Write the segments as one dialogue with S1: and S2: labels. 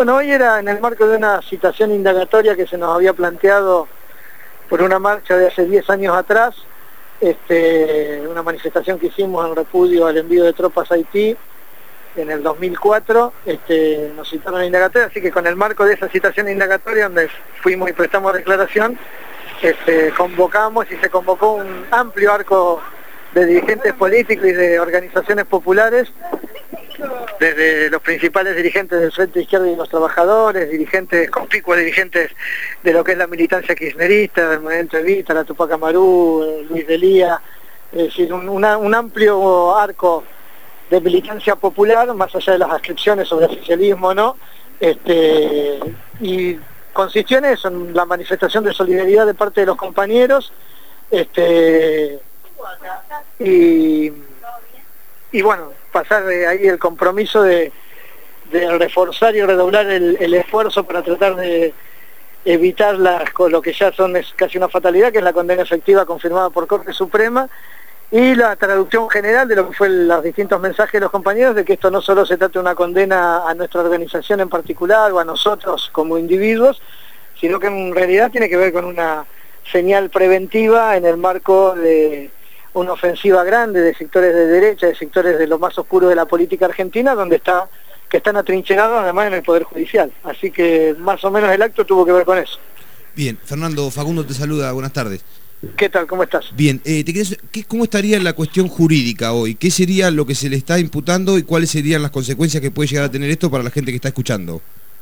S1: Bueno, hoy era en el marco de una citación indagatoria que se nos había planteado por una marcha de hace 10 años atrás, una manifestación que hicimos en repudio al envío de tropas a Haití en el 2004, nos citaron a indagatoria, así que con el marco de esa citación indagatoria, donde fuimos y prestamos declaración, convocamos y se convocó un amplio arco de dirigentes políticos y de organizaciones populares, desde los principales dirigentes del Frente Izquierdo y los Trabajadores, dirigentes conspicuos, dirigentes de lo que es la militancia kirchnerista, del movimiento Evita, la Tupac Amaru, Luis Delía, es decir, un amplio arco de militancia popular, más allá de las ascripciones sobre oficialismo o no, y consistió en eso, en la manifestación de solidaridad de parte de los compañeros, y bueno, pasar de ahí el compromiso de reforzar y redoblar el esfuerzo para tratar de evitar lo que ya es casi una fatalidad, que es la condena efectiva confirmada por Corte Suprema, y la traducción general de lo que fue los distintos mensajes de los compañeros, de que esto no solo se trata de una condena a nuestra organización en particular o a nosotros como individuos, sino que en realidad tiene que ver con una señal preventiva en el marco de una ofensiva grande de sectores de derecha, de sectores de lo más oscuro de la política argentina, que están atrincherados además en el Poder Judicial. Así que más o menos el acto tuvo que ver con eso.
S2: Bien, Fernando, Facundo te saluda, buenas tardes.
S1: ¿Qué tal? ¿Cómo estás?
S2: Bien, ¿cómo estaría la cuestión jurídica hoy? ¿Qué sería lo que se le está imputando y cuáles serían las consecuencias que puede llegar a tener esto para la gente que está escuchando?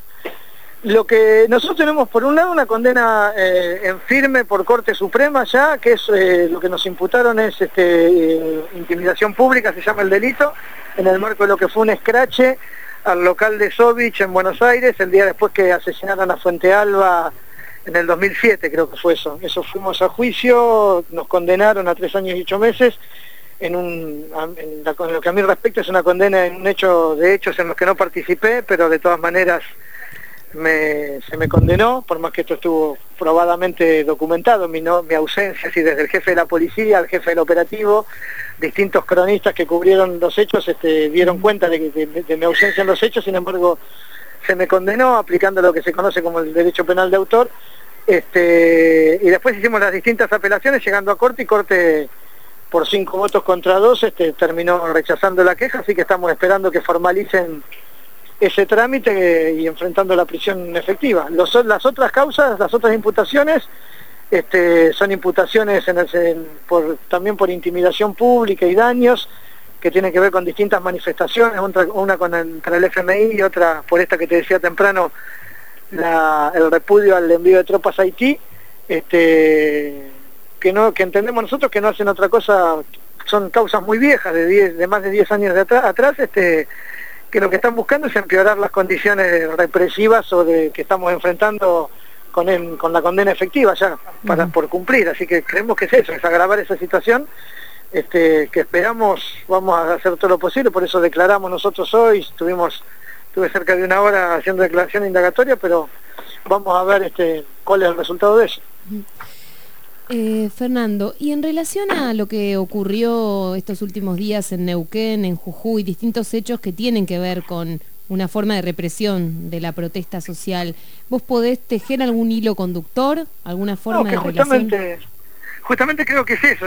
S1: Lo que nosotros tenemos, por un lado, una condena en firme por Corte Suprema ya, que es lo que nos imputaron es intimidación pública, se llama el delito, en el marco de lo que fue un escrache al local de Sovich en Buenos Aires, el día después que asesinaron a Fuente Alba en el 2007, creo que fue eso. Eso fuimos a juicio, nos condenaron a 3 años y 8 meses, en lo que a mí respecta es una condena en un hecho de hechos en los que no participé, pero de todas maneras se me condenó, por más que esto estuvo probadamente documentado, mi ausencia, así desde el jefe de la policía al jefe del operativo, distintos cronistas que cubrieron los hechos dieron cuenta de mi ausencia en los hechos, sin embargo se me condenó aplicando lo que se conoce como el derecho penal de autor, y después hicimos las distintas apelaciones llegando a Corte, y Corte por 5 votos contra 2 terminó rechazando la queja, así que estamos esperando que formalicen ese trámite y enfrentando la prisión efectiva. Las otras causas, las otras imputaciones, son imputaciones también por intimidación pública y daños, que tienen que ver con distintas manifestaciones, una contra el FMI y otra por esta que te decía temprano, el repudio al envío de tropas a Haití, que entendemos nosotros que no hacen otra cosa, son causas muy viejas, de más de 10 años atrás, que lo que están buscando es empeorar las condiciones represivas que estamos enfrentando con la condena efectiva ya, por cumplir. Así que creemos que es eso, es agravar esa situación, que esperamos, vamos a hacer todo lo posible, por eso declaramos nosotros hoy, estuve cerca de 1 hora haciendo declaración indagatoria, pero vamos a ver cuál es el resultado de eso.
S3: Fernando, y en relación a lo que ocurrió estos últimos días en Neuquén, en Jujuy, distintos hechos que tienen que ver con una forma de represión de la protesta social, ¿vos podés tejer algún hilo conductor, alguna forma de relación?
S1: Justamente creo que es eso,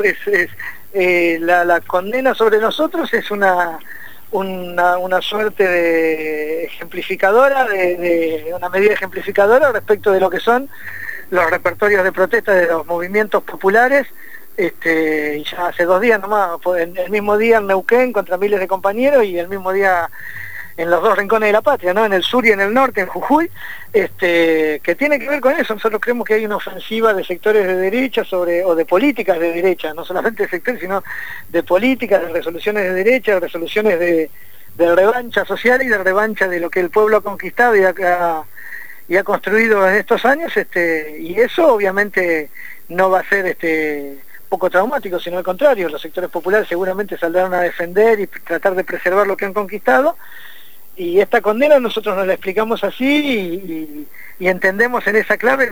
S1: la condena sobre nosotros es una suerte de ejemplificadora, de una medida ejemplificadora respecto de lo que son los repertorios de protesta de los movimientos populares, ya hace 2 días nomás, el mismo día en Neuquén contra miles de compañeros, y el mismo día en los 2 rincones de la patria, ¿no? En el sur y en el norte, en Jujuy, que tiene que ver con eso. Nosotros creemos que hay una ofensiva de sectores de derecha o de políticas de derecha, no solamente de sectores, sino de políticas, de resoluciones de derecha, de resoluciones de revancha social y de revancha de lo que el pueblo ha conquistado y ha construido en estos años, y eso obviamente no va a ser poco traumático, sino al contrario, los sectores populares seguramente saldrán a defender y tratar de preservar lo que han conquistado, y esta condena nosotros nos la explicamos así y entendemos en esa clave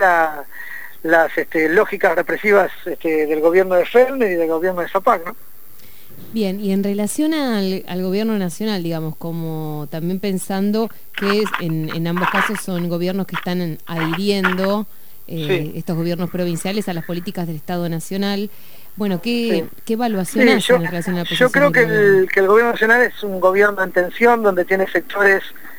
S1: las lógicas represivas del gobierno de Fernández y del gobierno de Zapac, ¿no?
S3: Bien, y en relación al gobierno nacional, digamos, como también pensando que en ambos casos son gobiernos que están adhiriendo estos gobiernos provinciales a las políticas del Estado Nacional. Bueno, ¿qué evaluación hacen en relación a la posición?
S1: Yo creo que el gobierno nacional es un gobierno en tensión, donde tiene sectores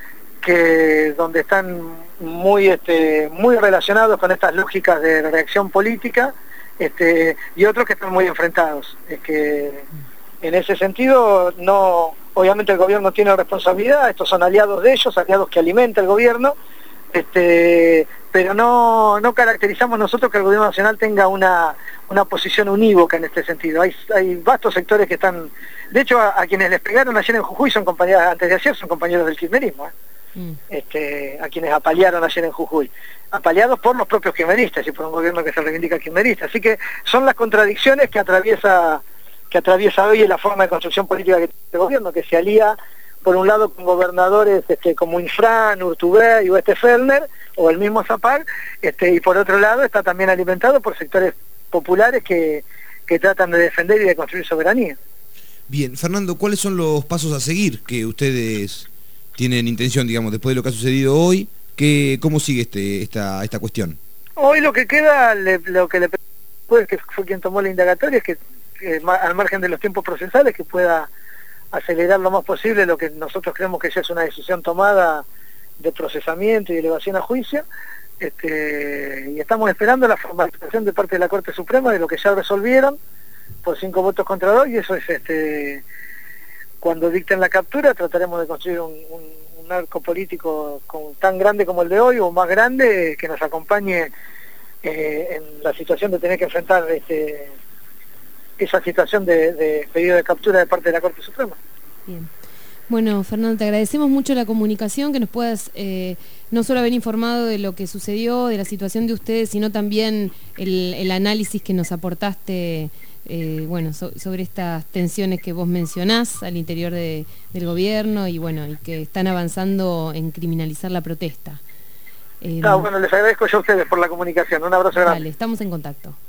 S1: donde están muy relacionados con estas lógicas de reacción política, y otros que están muy enfrentados. Es que en ese sentido, obviamente el gobierno tiene responsabilidad, estos son aliados de ellos, aliados que alimenta el gobierno, pero no caracterizamos nosotros que el gobierno nacional tenga una posición unívoca en este sentido. Hay vastos sectores que están, de hecho a quienes les pegaron ayer en Jujuy antes de ayer son compañeros del kirchnerismo, a quienes apalearon ayer en Jujuy, apaleados por los propios kirchneristas y por un gobierno que se reivindica kirchnerista. Así que son las contradicciones que atraviesa hoy la forma de construcción política que tiene este gobierno, que se alía por un lado con gobernadores como Infran, Urtubey y Oeste Fellner, o el mismo Zapag, y por otro lado está también alimentado por sectores populares que tratan de defender y de construir soberanía.
S2: Bien, Fernando, ¿cuáles son los pasos a seguir que ustedes tienen intención, digamos, después de lo que ha sucedido hoy? ¿Cómo sigue esta cuestión?
S1: Hoy lo que queda, lo que le pedimos, que fue quien tomó la indagatoria, es que al margen de los tiempos procesales, que pueda acelerar lo más posible lo que nosotros creemos que ya es una decisión tomada de procesamiento y elevación a juicio, y estamos esperando la formalización de parte de la Corte Suprema de lo que ya resolvieron por 5 votos contra 2, y eso es cuando dicten la captura trataremos de construir un arco político tan grande como el de hoy, o más grande, que nos acompañe en la situación de tener que enfrentar esa situación de pedido de captura de parte de la Corte Suprema.
S3: Bien. Bueno, Fernando, te agradecemos mucho la comunicación, que nos puedas no solo haber informado de lo que sucedió, de la situación de ustedes, sino también el análisis que nos aportaste sobre estas tensiones que vos mencionás al interior del gobierno y que están avanzando en criminalizar la protesta.
S1: Les agradezco yo a ustedes por la comunicación. Un abrazo grande.
S3: Dale, estamos en contacto.